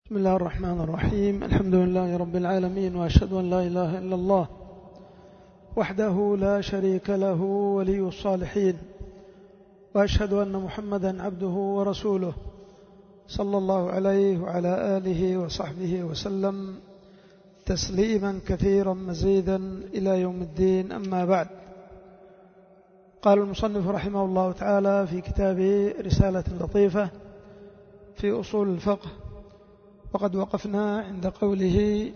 بسم الله الرحمن الرحيم. الحمد لله رب العالمين، وأشهد أن لا إله إلا الله وحده لا شريك له ولي الصالحين، وأشهد أن محمدا عبده ورسوله صلى الله عليه وعلى آله وصحبه وسلم تسليما كثيرا مزيدا إلى يوم الدين. أما بعد، قال المصنف رحمه الله تعالى في كتابه رسالة لطيفة في أصول الفقه، وقد وقفنا عند قوله: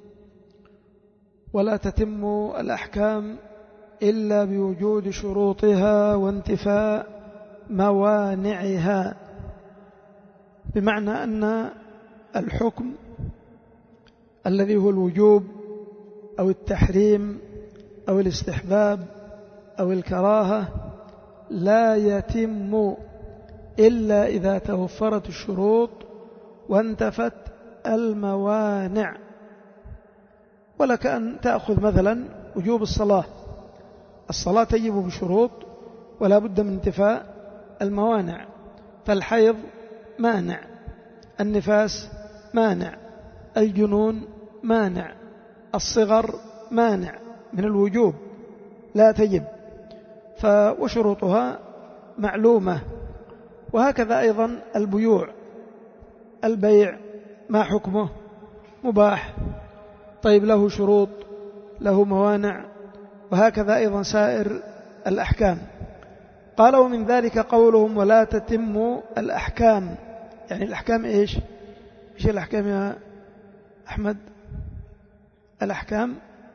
ولا تتم الأحكام إلا بوجود شروطها وانتفاء موانعها، بمعنى أن الحكم الذي هو الوجوب أو التحريم أو الاستحباب أو الكراهة لا يتم إلا إذا توفرت الشروط وانتفت الموانع. ولك أن تأخذ مثلا وجوب الصلاة تجب بشروط ولا بد من انتفاء الموانع، فالحيض مانع، النفاس مانع، الجنون مانع، الصغر مانع من الوجوب لا تجب، وشروطها معلومة. وهكذا أيضا البيوع، البيع ما حكمه؟ مباح، طيب له شروط، له موانع، وهكذا أيضا سائر الأحكام. قال: ومن ذلك قولهم ولا تتم الأحكام. يعني الأحكام إيش الأحكام يا أحمد؟ الأحكام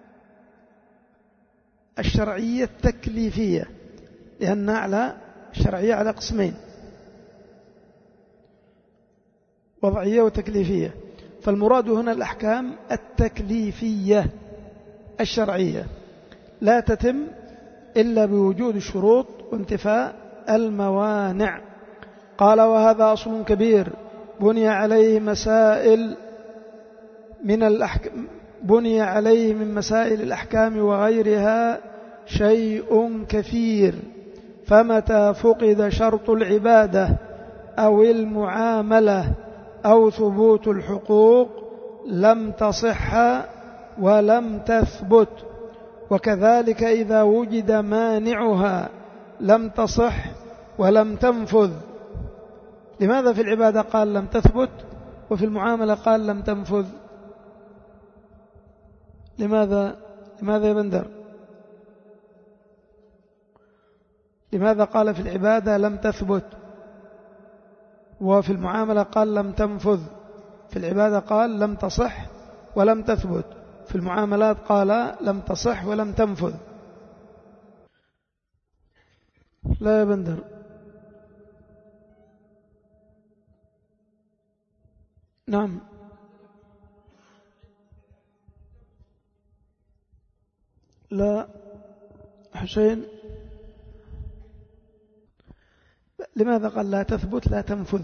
الشرعية التكليفية، لأن على الشرعية على قسمين: وضعية وتكليفية. فالمراد هنا الأحكام التكليفية الشرعية لا تتم إلا بوجود الشروط وانتفاء الموانع. قال: وهذا أصل كبير بني عليه من مسائل الأحكام وغيرها شيء كثير، فمتى فقد شرط العبادة أو المعاملة أو ثبوت الحقوق لم تصح ولم تثبت، وكذلك إذا وجد مانعها لم تصح ولم تنفذ. لماذا في العبادة قال لم تثبت وفي المعاملة قال لم تنفذ؟ لماذا يا بندر؟ لماذا قال في العبادة لم تثبت وفي المعاملة قال لم تنفذ؟ في العبادة قال لم تصح ولم تثبت، في المعاملات قال لم تصح ولم تنفذ. لا يا بندر، نعم، لا حسين، لماذا قال لا تثبت لا تنفذ؟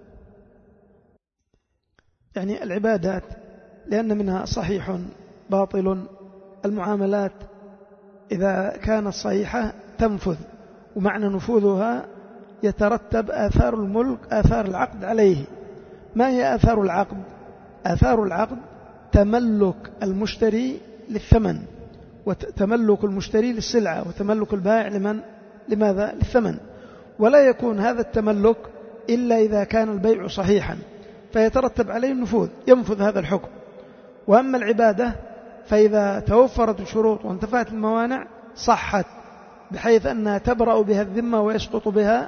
يعني العبادات لأن منها صحيح باطل، المعاملات إذا كانت صحيحة تنفذ، ومعنى نفوذها يترتب آثار الملك، آثار العقد عليه. ما هي آثار العقد؟ آثار العقد تملك المشتري للثمن، وتملك المشتري للسلعة، وتملك البائع لماذا؟ للثمن. ولا يكون هذا التملك إلا إذا كان البيع صحيحا، فيترتب عليه النفوذ، ينفذ هذا الحكم. وأما العبادة فإذا توفرت الشروط وانتفعت الموانع صحت، بحيث أنها تبرأ بها الذمة ويسقط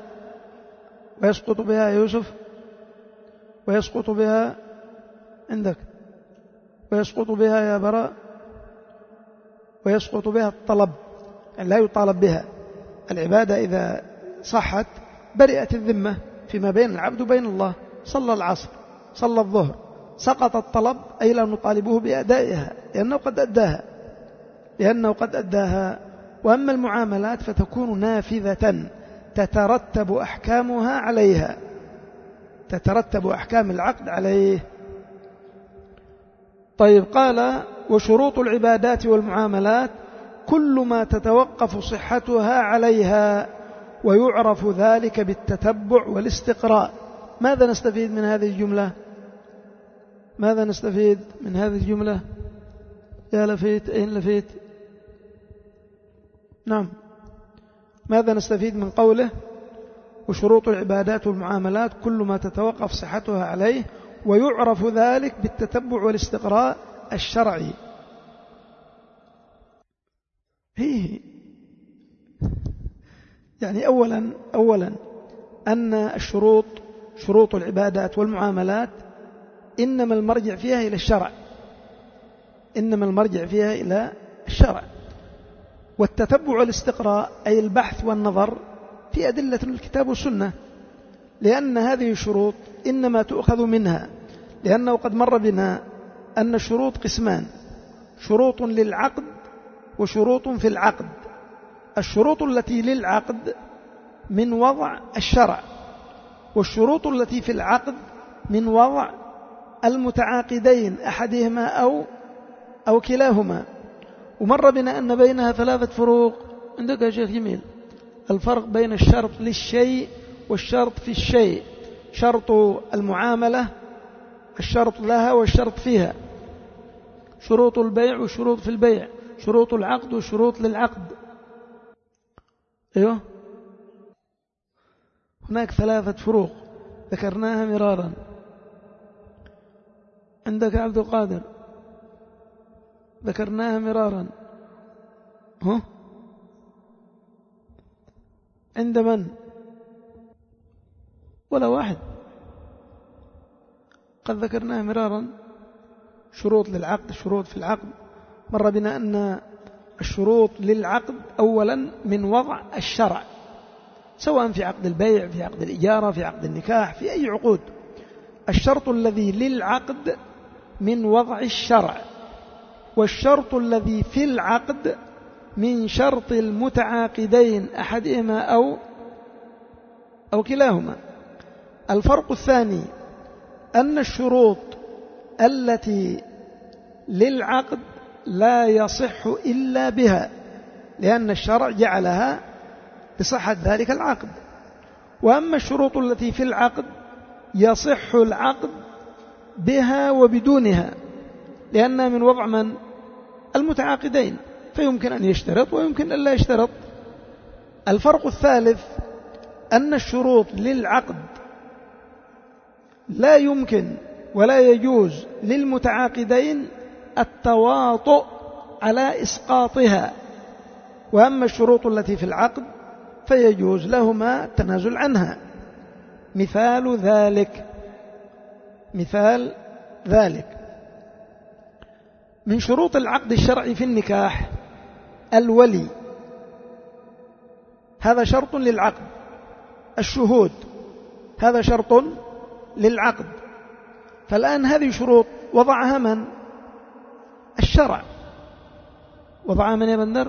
بها يوسف، ويسقط بها عندك، ويسقط بها يا براء، ويسقط بها الطلب، يعني لا يطالب بها. العبادة إذا صحت برئت الذمة فيما بين العبد وبين الله. صلى العصر، صلى الظهر، سقط الطلب، أي لا نطالبه بأدائها لأنه قد أداها. وأما المعاملات فتكون نافذة تترتب أحكامها عليها، تترتب أحكام العقد عليه. طيب، قال: وشروط العبادات والمعاملات كل ما تتوقف صحتها عليها، ويعرف ذلك بالتتبع والاستقراء. ماذا نستفيد من هذه الجملة؟ ماذا نستفيد من هذه الجملة؟ يا لفيت، أين لفيت؟ نعم، ماذا نستفيد من قوله وشروط العبادات والمعاملات كل ما تتوقف صحتها عليه ويعرف ذلك بالتتبع والاستقراء الشرعي؟ هي يعني أولا أن الشروط، شروط العبادات والمعاملات إنما المرجع فيها إلى الشرع، إنما المرجع فيها إلى الشرع. والتتبع والاستقراء أي البحث والنظر في أدلة الكتاب والسنة، لأن هذه الشروط إنما تؤخذ منها، لأنه قد مر بنا أن الشروط قسمان: شروط للعقد وشروط في العقد. الشروط التي للعقد من وضع الشرع، والشروط التي في العقد من وضع المتعاقدين أحدهما أو كلاهما. ومر بنا أن بينها 3 فروق. عندك يا شيخ جميل الفرق بين الشرط للشيء والشرط في الشيء: شرط المعاملة، الشرط لها والشرط فيها، شروط البيع والشروط في البيع، شروط العقد والشروط للعقد. أيوه، هناك 3 فروق ذكرناها مرارا. عندك عبد القادر ذكرناها مرارا. عند من؟ ولا واحد. قد ذكرناها مرارا. شروط للعقد، شروط في العقد. مر بنا أن الشروط للعقد أولا من وضع الشرع، سواء في عقد البيع، في عقد الإجارة، في عقد النكاح، في أي عقود. الشرط الذي للعقد من وضع الشرع، والشرط الذي في العقد من شرط المتعاقدين أحدهما أو كلاهما. الفرق الثاني أن الشروط التي للعقد لا يصح إلا بها، لأن الشرع جعلها بصحة ذلك العقد. وأما الشروط التي في العقد يصح العقد بها وبدونها، لأنها من وضع من؟ المتعاقدين، فيمكن أن يشترط ويمكن أن لا يشترط. الفرق الثالث أن الشروط للعقد لا يمكن ولا يجوز للمتعاقدين التواطؤ على إسقاطها، وأما الشروط التي في العقد فيجوز لهما التنازل عنها. مثال ذلك من شروط العقد الشرعي في النكاح الولي، هذا شرط للعقد. الشهود هذا شرط للعقد. فالآن هذه شروط وضعها من؟ الشرع. وضعها من يا بندر؟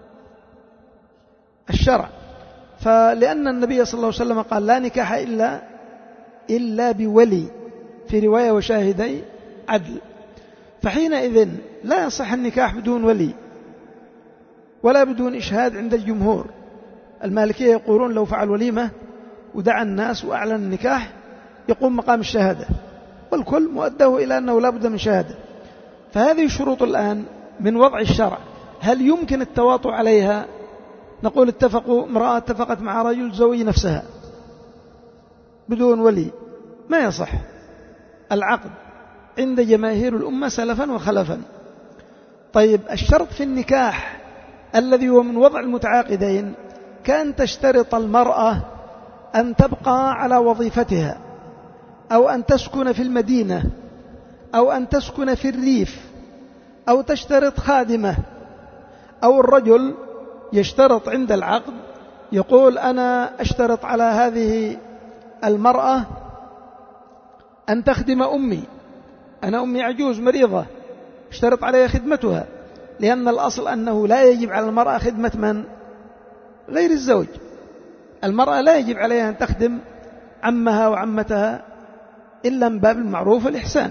الشرع. فلأن النبي صلى الله عليه وسلم قال لا نكاح إلا بولي، في رواية وشاهدي عدل. فحينئذ لا يصح النكاح بدون ولي ولا بدون إشهاد عند الجمهور. المالكية يقولون لو فعل وليمة ودعا الناس وأعلن النكاح يقوم مقام الشهادة، والكل مؤداه إلى أنه لا بد من شهادة. فهذه الشروط الآن من وضع الشرع، هل يمكن التواطؤ عليها؟ نقول امرأة اتفقت مع رجل زوج نفسها بدون ولي، ما يصح العقد عند جماهير الأمة سلفا وخلفا. طيب الشرط في النكاح الذي هو من وضع المتعاقدين كان تشترط المرأة أن تبقى على وظيفتها، أو أن تسكن في المدينة، أو أن تسكن في الريف، أو تشترط خادمة، أو الرجل يشترط عند العقد يقول أنا أشترط على هذه المرأة أن تخدم أمي، أنا أمي عجوز مريضة، اشترط عليها خدمتها، لأن الأصل أنه لا يجب على المرأة خدمة من؟ غير الزوج. المرأة لا يجب عليها أن تخدم عمها وعمتها إلا من باب المعروف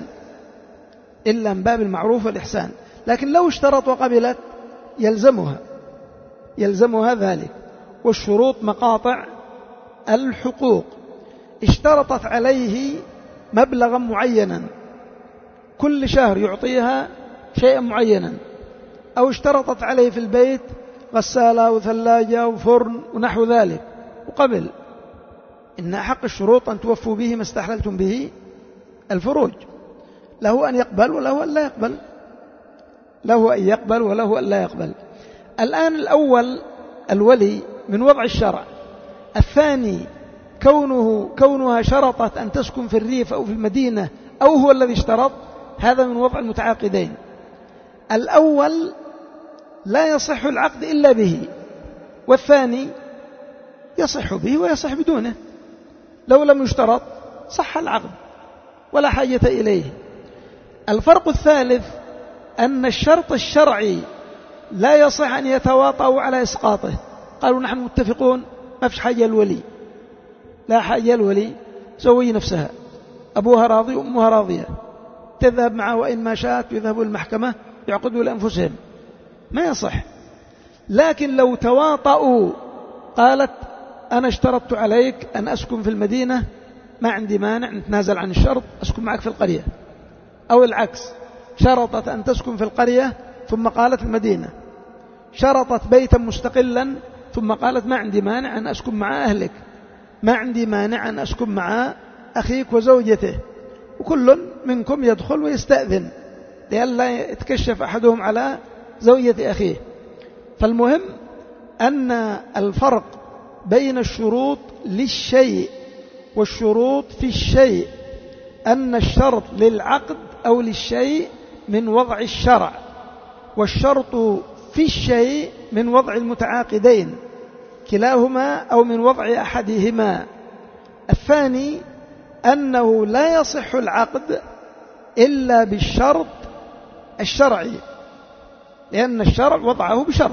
والإحسان، لكن لو اشترط وقبلت يلزمها ذلك. والشروط مقاطع الحقوق. اشترطت عليه مبلغا معينا كل شهر يعطيها شيئا معينا، أو اشترطت عليه في البيت غسالة وثلاجة وفرن ونحو ذلك وقبل، إن أحق الشروط أن توفوا به ما استحللتم به الفروج. له أن يقبل وله أن لا يقبل، له أن يقبل وله أن لا يقبل. الآن الأول الولي من وضع الشرع، الثاني كونها شرطت أن تسكن في الريف أو في المدينة أو هو الذي اشترط، هذا من وضع المتعاقدين. الأول لا يصح العقد إلا به، والثاني يصح به ويصح بدونه، لو لم يشترط صح العقد ولا حاجة إليه. الفرق الثالث أن الشرط الشرعي لا يصح أن يتواطؤوا على إسقاطه. قالوا نحن متفقون ما فيش حاجة الولي، لا حاجة الولي، زوج نفسها، أبوها راضي وأمها راضية، تذهب معه وإن ما شاءت، يذهبوا المحكمة يعقدوا لأنفسهم، ما يصح. لكن لو تواطؤوا، قالت أنا اشترطت عليك أن أسكن في المدينة، ما عندي مانع نتنازل عن الشرط، أسكن معك في القرية، أو العكس، شرطت أن تسكن في القرية ثم قالت المدينة، شرطت بيتا مستقلا ثم قالت ما عندي مانع أن أسكن مع أهلك، ما عندي مانع أن أسكن مع أخيك وزوجته، وكل منكم يدخل ويستأذن لئلا يتكشف أحدهم على زوجة أخيه. فالمهم أن الفرق بين الشروط للشيء والشروط في الشيء أن الشرط للعقد أو للشيء من وضع الشرع، والشرط في الشيء من وضع المتعاقدين كلاهما أو من وضع أحدهما. الثاني أنه لا يصح العقد إلا بالشرط الشرعي، لأن الشرع وضعه بشرط،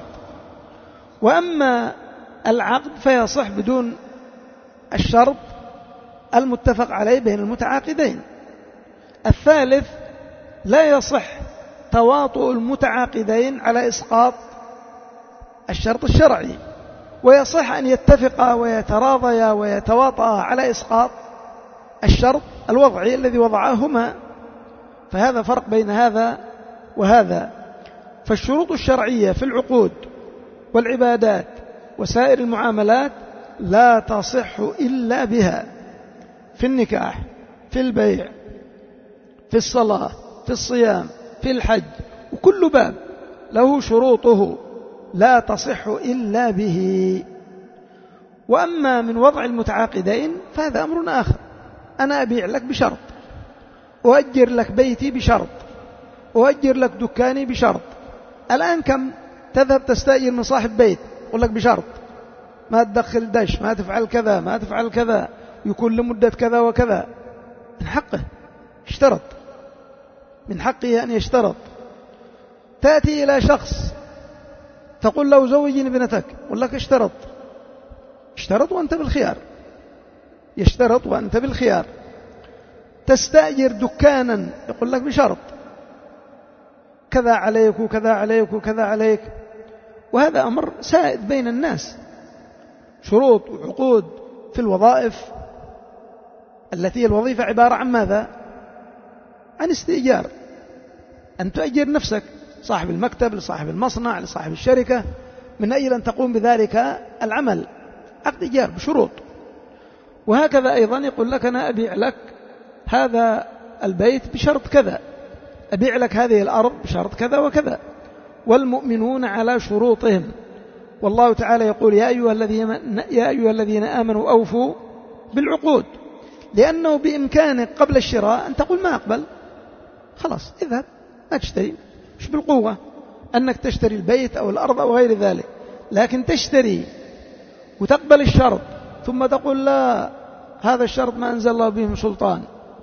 وأما العقد فيصح بدون الشرط المتفق عليه بين المتعاقدين. الثالث لا يصح تواطؤ المتعاقدين على إسقاط الشرط الشرعي، ويصح أن يتفقا ويتراضيا ويتواطئا على إسقاط الشرط الوضعي الذي وضعهما. فهذا فرق بين هذا وهذا. فالشروط الشرعية في العقود والعبادات وسائر المعاملات لا تصح إلا بها، في النكاح، في البيع، في الصلاة، في الصيام، في الحج، وكل باب له شروطه لا تصح إلا به. وأما من وضع المتعاقدين فهذا أمر آخر، أنا أبيع لك بشرط، أؤجر لك بيتي بشرط، أؤجر لك دكاني بشرط. الآن كم تذهب تستأجر من صاحب بيت يقول لك بشرط ما تدخل دش، ما تفعل كذا، ما تفعل كذا، يكون لمدة كذا وكذا. من حقه اشترط، من حقه أن يشترط. تأتي إلى شخص تقول له زوجني ابنتك، يقول لك اشترط، اشترط وأنت بالخيار، يشترط وأنت بالخيار. تستأجر دكانا يقول لك بشرط كذا عليك وكذا عليك وكذا عليك. وهذا أمر سائد بين الناس، شروط وعقود في الوظائف التي الوظيفة عبارة عن ماذا؟ عن استئجار، أن تؤجر نفسك، صاحب المكتب لصاحب المصنع لصاحب الشركة، من أجل أن تقوم بذلك العمل، عقد إيجار بشروط. وهكذا أيضا يقول لك أنا أبيع لك هذا البيت بشرط كذا، أبيع لك هذه الأرض بشرط كذا وكذا. والمؤمنون على شروطهم، والله تعالى يقول يا أيها الذين آمنوا أوفوا بالعقود، لأنه بإمكانك قبل الشراء أن تقول ما أقبل، خلاص اذهب ما تشتري، مش بالقوة أنك تشتري البيت أو الأرض أو غير ذلك، لكن تشتري وتقبل الشرط ثم تقول لا هذا الشرط ما أنزل الله به من سلطان،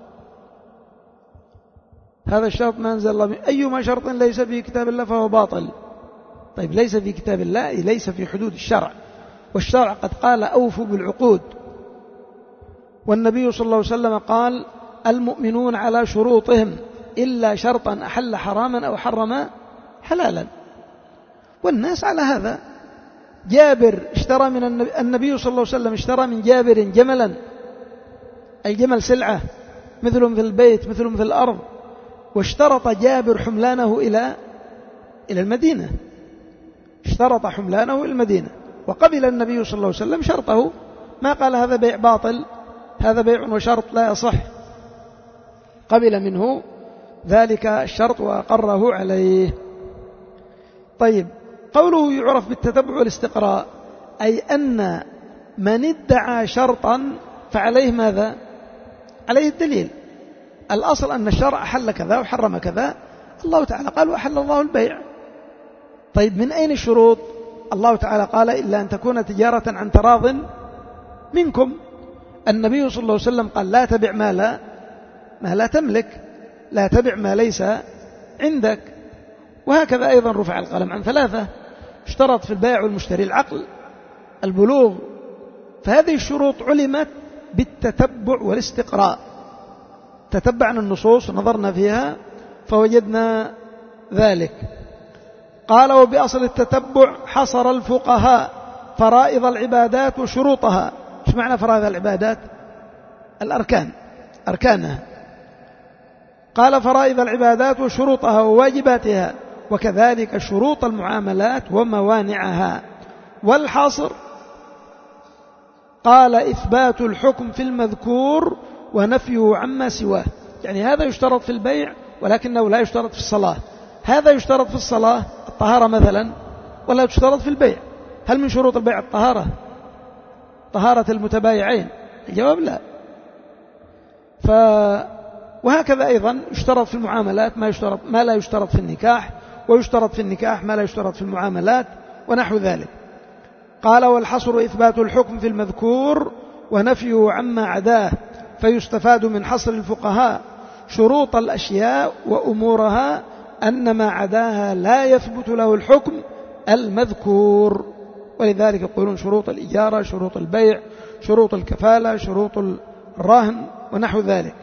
هذا الشرط ما أنزل الله به، أيما شرط ليس في كتاب الله فهو باطل. طيب ليس في كتاب الله، ليس في حدود الشرع، والشرع قد قال أوفوا بالعقود. والنبي صلى الله عليه وسلم قال المؤمنون على شروطهم إلا شرطا أحل حراما أو حرم حلالا. والناس على هذا. جابر اشترى من النبي صلى الله عليه وسلم اشترى من جابر جملا، الجمل سلعة، مثلهم في البيت مثلهم في الأرض، واشترط جابر حملانه إلى المدينة، اشترط حملانه إلى المدينة، وقبل النبي صلى الله عليه وسلم شرطه، ما قال هذا بيع باطل، هذا بيع وشرط لا يصح، قبل منه ذلك الشرط وأقره عليه. طيب، قوله يعرف بالتتبع والاستقراء، أي أن من ادعى شرطا فعليه ماذا؟ عليه الدليل. الأصل أن الشرع أحل كذا وحرم كذا، الله تعالى قال وأحل الله البيع. طيب، من أين الشروط؟ الله تعالى قال إلا أن تكون تجارة عن تراض منكم. النبي صلى الله عليه وسلم قال لا تبع ما لا تملك، لا تبع ما ليس عندك. وهكذا أيضا رفع القلم عن ثلاثة، اشترط في البائع والمشتري العقل، البلوغ. فهذه الشروط علمت بالتتبع والاستقراء، تتبعنا النصوص ونظرنا فيها فوجدنا ذلك. قال وبأصل التتبع حصر الفقهاء فرائض العبادات وشروطها. ايش معنى فرائض العبادات؟ الأركان، أركانها. قال فرائض العبادات وشروطها وواجباتها، وكذلك شروط المعاملات وموانعها. والحصر قال إثبات الحكم في المذكور ونفيه عما سواه. يعني هذا يشترط في البيع ولكنه لا يشترط في الصلاة، هذا يشترط في الصلاة الطهارة مثلا ولا تشترط في البيع. هل من شروط البيع الطهارة؟ طهارة المتبايعين؟ الجواب لا. وهكذا أيضا يشترط في المعاملات ما لا يشترط في النكاح، ويشترط في النكاح ما لا يشترط في المعاملات ونحو ذلك. قال والحصر إثبات الحكم في المذكور ونفيه عما عداه، فيستفاد من حصر الفقهاء شروط الأشياء وأمورها أن ما عداها لا يثبت له الحكم المذكور. ولذلك يقولون شروط الإجارة، شروط البيع، شروط الكفالة، شروط الرهن ونحو ذلك.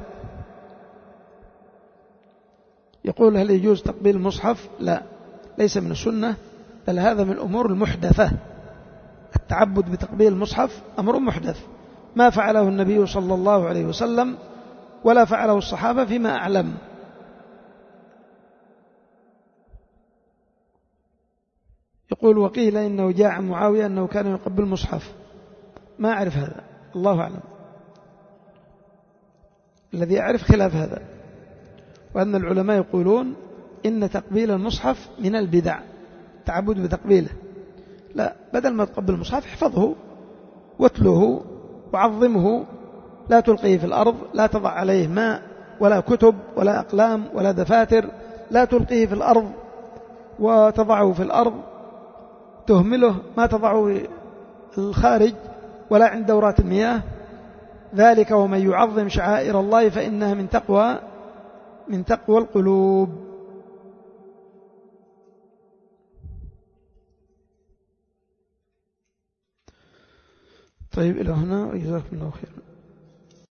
يقول هل يجوز تقبيل المصحف؟ لا، ليس من السنة، بل هذا من الأمور المحدثة. التعبد بتقبيل المصحف أمر محدث، ما فعله النبي صلى الله عليه وسلم ولا فعله الصحابة فيما أعلم. يقول وقيل إنه جاء عن معاوية أنه كان يقبل المصحف، ما أعرف هذا، الله أعلم. الذي أعرف خلاف هذا، وأن العلماء يقولون إن تقبيل المصحف من البدع، تعبد بتقبيله. لا، بدل ما تقبل المصحف احفظه واتله وعظمه، لا تلقيه في الأرض، لا تضع عليه ماء ولا كتب ولا أقلام ولا دفاتر، لا تلقيه في الأرض وتضعه في الأرض، تهمله، ما تضعه الخارج ولا عند دورات المياه. ذلك ومن يعظم شعائر الله فإنها من تقوى القلوب. طيب، إلى هنا وجزاكم الله خيرا.